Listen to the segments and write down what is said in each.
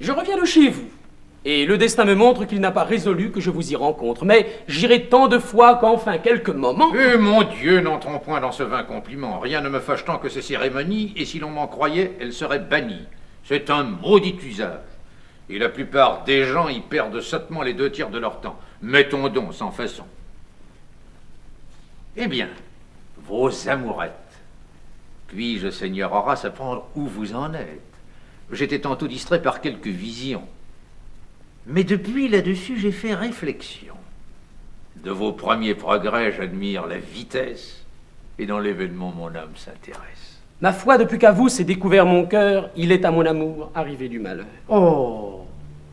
Je reviens de chez vous. Et le destin me montre qu'il n'a pas résolu que je vous y rencontre. Mais j'irai tant de fois qu'enfin, quelques moments... Mon Dieu, n'entrons point dans ce vain compliment. Rien ne me fâche tant que ces cérémonies, et si l'on m'en croyait, elles seraient bannies. C'est un maudit usage. Et la plupart des gens y perdent sottement les 2/3 de leur temps. Mettons donc sans façon. Eh bien, vos amourettes. Puis-je, Seigneur Horace, apprendre où vous en êtes? J'étais tantôt distrait par quelques visions. Mais depuis là-dessus, j'ai fait réflexion. De vos premiers progrès, j'admire la vitesse, et dans l'événement, mon âme s'intéresse. Ma foi, depuis qu'à vous s'est découvert mon cœur, il est à mon amour arrivé du malheur. Oh,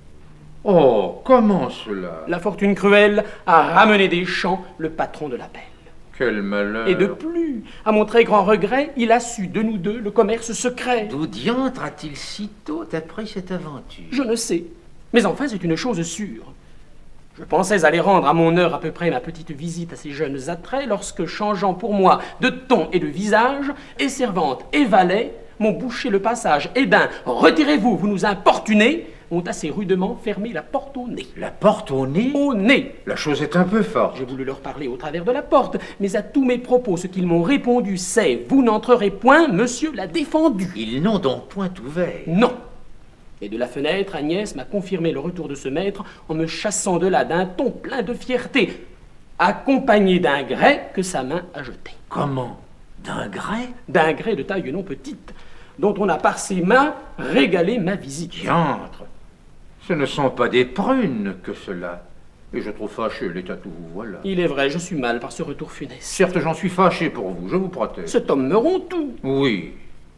comment cela? La fortune cruelle a ramené des champs le patron de la belle. Quel malheur! Et de plus, à mon très grand regret, il a su de nous deux le commerce secret. D'où diantre a-t-il si tôt appris cette aventure? Je ne sais, mais enfin c'est une chose sûre. Je pensais aller rendre à mon heure à peu près ma petite visite à ces jeunes attraits lorsque, changeant pour moi de ton et de visage, et servante et valet m'ont bouché le passage. Eh ben, retirez-vous, vous nous importunez, ont assez rudement fermé la porte au nez. La porte au nez? Au nez! La chose est un peu forte. J'ai voulu leur parler au travers de la porte, mais à tous mes propos, ce qu'ils m'ont répondu, c'est « Vous n'entrerez point, monsieur l'a défendu ». Ils n'ont donc point ouvert. Non. Et de la fenêtre, Agnès m'a confirmé le retour de ce maître en me chassant de là d'un ton plein de fierté, accompagné d'un grès que sa main a jeté. Comment? D'un grès? D'un grès de taille non petite, dont on a par ses mains régalé ma visite. Diantre! Ce ne sont pas des prunes que cela. Et je trouve fâché l'état où vous voilà. Il est vrai, je suis mal par ce retour funeste. Certes, j'en suis fâché pour vous, je vous protège. Cet homme me rompt tout. Oui,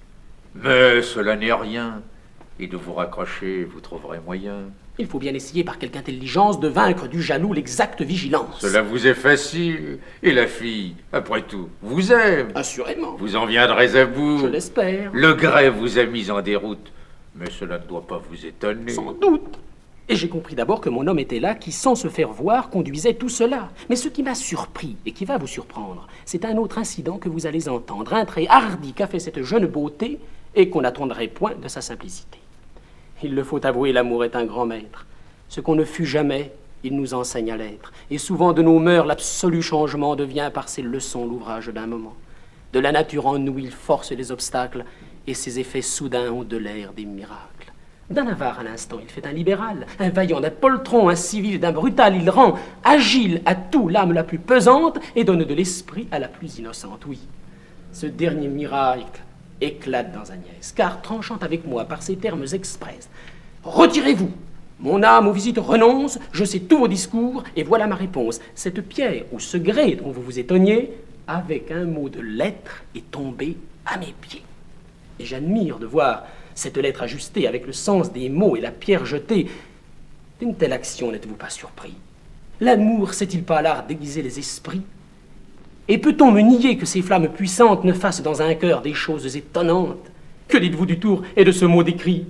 mais cela n'est rien. Et de vous raccrocher, vous trouverez moyen. Il faut bien essayer par quelque intelligence de vaincre du jaloux l'exacte vigilance. Cela vous est facile. Et la fille, après tout, vous aime. Assurément. Vous en viendrez à bout. Je l'espère. Le grès vous a mis en déroute. Mais cela ne doit pas vous étonner. Sans doute. Et j'ai compris d'abord que mon homme était là, qui, sans se faire voir, conduisait tout cela. Mais ce qui m'a surpris, et qui va vous surprendre, c'est un autre incident que vous allez entendre, un trait hardi qu'a fait cette jeune beauté, et qu'on n'attendrait point de sa simplicité. Il le faut avouer, l'amour est un grand maître. Ce qu'on ne fut jamais, il nous enseigne à l'être. Et souvent de nos mœurs, l'absolu changement devient par ses leçons l'ouvrage d'un moment. De la nature en nous, il force les obstacles, et ses effets soudains ont de l'air des miracles. D'un avare à l'instant, il fait un libéral, un vaillant, d'un poltron, un civil, d'un brutal, il rend agile à tout l'âme la plus pesante et donne de l'esprit à la plus innocente. Oui, ce dernier miracle éclate dans Agnès, car tranchant avec moi par ces termes express, « Retirez-vous, mon âme aux visites renonce, je sais tous vos discours, et voilà ma réponse. Cette pierre ou ce grès dont vous vous étonniez, avec un mot de lettre, est tombée à mes pieds. Et j'admire de voir cette lettre ajustée avec le sens des mots et la pierre jetée. D'une telle action, n'êtes-vous pas surpris? L'amour sait-il pas l'art d'aiguiser les esprits? Et peut-on me nier que ces flammes puissantes ne fassent dans un cœur des choses étonnantes? Que dites-vous du tour et de ce mot d'écrit?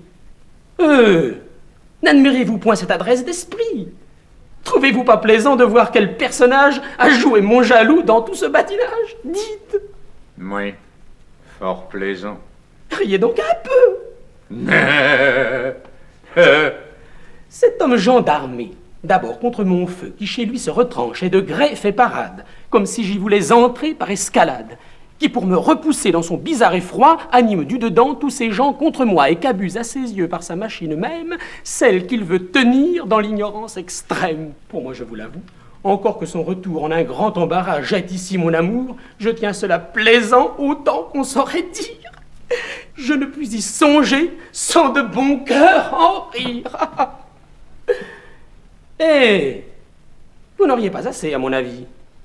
N'admirez-vous point cette adresse d'esprit? Trouvez-vous pas plaisant de voir quel personnage a joué mon jaloux dans tout ce badinage? Dites! Oui, fort plaisant. Riez donc un peu! Cet homme gendarmé, d'abord contre mon feu, qui chez lui se retranche et de gré fait parade, comme si j'y voulais entrer par escalade, qui pour me repousser dans son bizarre effroi, anime du dedans tous ces gens contre moi et qu'abuse à ses yeux par sa machine même, celle qu'il veut tenir dans l'ignorance extrême. Pour moi, je vous l'avoue, encore que son retour en un grand embarras jette ici mon amour, je tiens cela plaisant autant qu'on saurait dire. Je ne puis y songer sans de bon cœur en rire. Eh, vous n'en riez pas assez, à mon avis.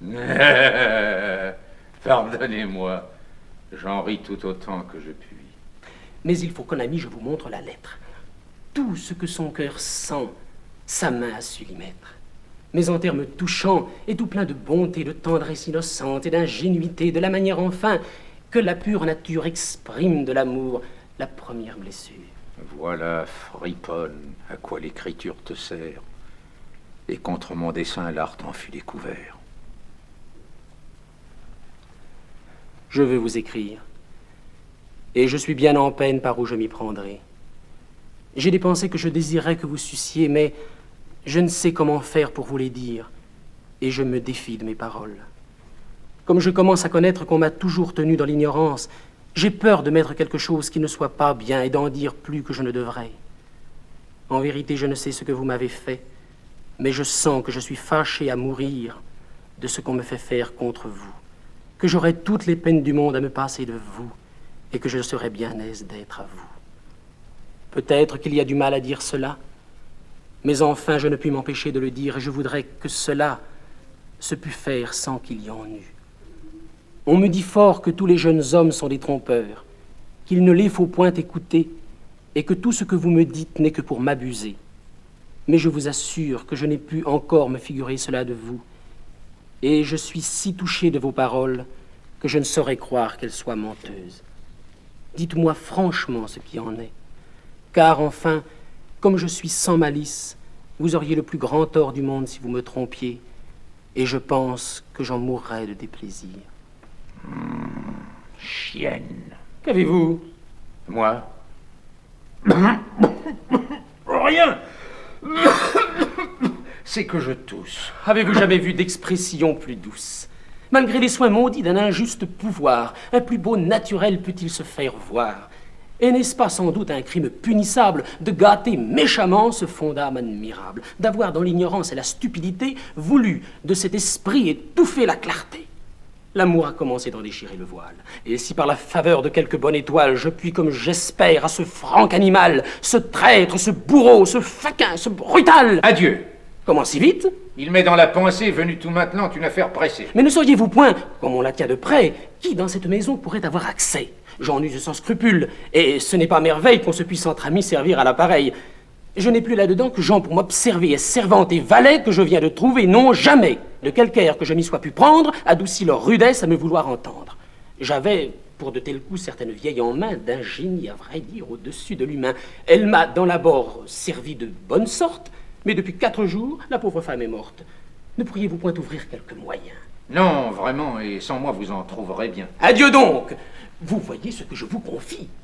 Pardonnez-moi, j'en ris tout autant que je puis. Mais il faut qu'en ami, je vous montre la lettre. Tout ce que son cœur sent, sa main a su l'y mettre. Mais en termes touchants et tout plein de bonté, de tendresse innocente et d'ingénuité, de la manière enfin que la pure nature exprime de l'amour, la première blessure. Voilà, friponne, à quoi l'écriture te sert. Et contre mon dessein, l'art t'en fut découvert. Je veux vous écrire, et je suis bien en peine par où je m'y prendrai. J'ai des pensées que je désirerais que vous sussiez, mais je ne sais comment faire pour vous les dire, et je me défie de mes paroles. Comme je commence à connaître qu'on m'a toujours tenu dans l'ignorance, j'ai peur de mettre quelque chose qui ne soit pas bien et d'en dire plus que je ne devrais. En vérité, je ne sais ce que vous m'avez fait, mais je sens que je suis fâché à mourir de ce qu'on me fait faire contre vous, que j'aurai toutes les peines du monde à me passer de vous, et que je serais bien aise d'être à vous. Peut-être qu'il y a du mal à dire cela, mais enfin je ne puis m'empêcher de le dire, et je voudrais que cela se pût faire sans qu'il y en eût. On me dit fort que tous les jeunes hommes sont des trompeurs, qu'il ne les faut point écouter, et que tout ce que vous me dites n'est que pour m'abuser. Mais je vous assure que je n'ai pu encore me figurer cela de vous, et je suis si touché de vos paroles que je ne saurais croire qu'elles soient menteuses. Dites-moi franchement ce qui en est, car enfin, comme je suis sans malice, vous auriez le plus grand tort du monde si vous me trompiez, et je pense que j'en mourrais de déplaisir. Chienne. Qu'avez-vous? Moi? Rien. C'est que je tousse. Avez-vous jamais vu d'expression plus douce? Malgré les soins maudits d'un injuste pouvoir, un plus beau naturel peut-il se faire voir? Et n'est-ce pas sans doute un crime punissable de gâter méchamment ce fond d'âme admirable, d'avoir dans l'ignorance et la stupidité voulu de cet esprit étouffer la clarté? L'amour a commencé d'en déchirer le voile, et si par la faveur de quelque bonne étoile je puis, comme j'espère, à ce franc animal, ce traître, ce bourreau, ce faquin, ce brutal... Adieu. Comment si vite? Il m'est dans la pensée, venu tout maintenant, une affaire pressée. Mais ne sauriez-vous point, comme on la tient de près, qui dans cette maison pourrait avoir accès? J'en use sans scrupule, et ce n'est pas merveille qu'on se puisse entre amis servir à l'appareil. Je n'ai plus là-dedans que gens pour m'observer, et servantes et valets que je viens de trouver, non jamais. Le calcaire que je m'y sois pu prendre adoucit leur rudesse à me vouloir entendre. J'avais, pour de tels coups, certaine vieille en main, d'un génie, à vrai dire, au-dessus de l'humain. Elle m'a, dans l'abord, servi de bonne sorte, mais depuis 4 jours, la pauvre femme est morte. Ne pourriez-vous point ouvrir quelques moyens? Non, vraiment, et sans moi vous en trouverez bien. Adieu donc! Vous voyez ce que je vous confie.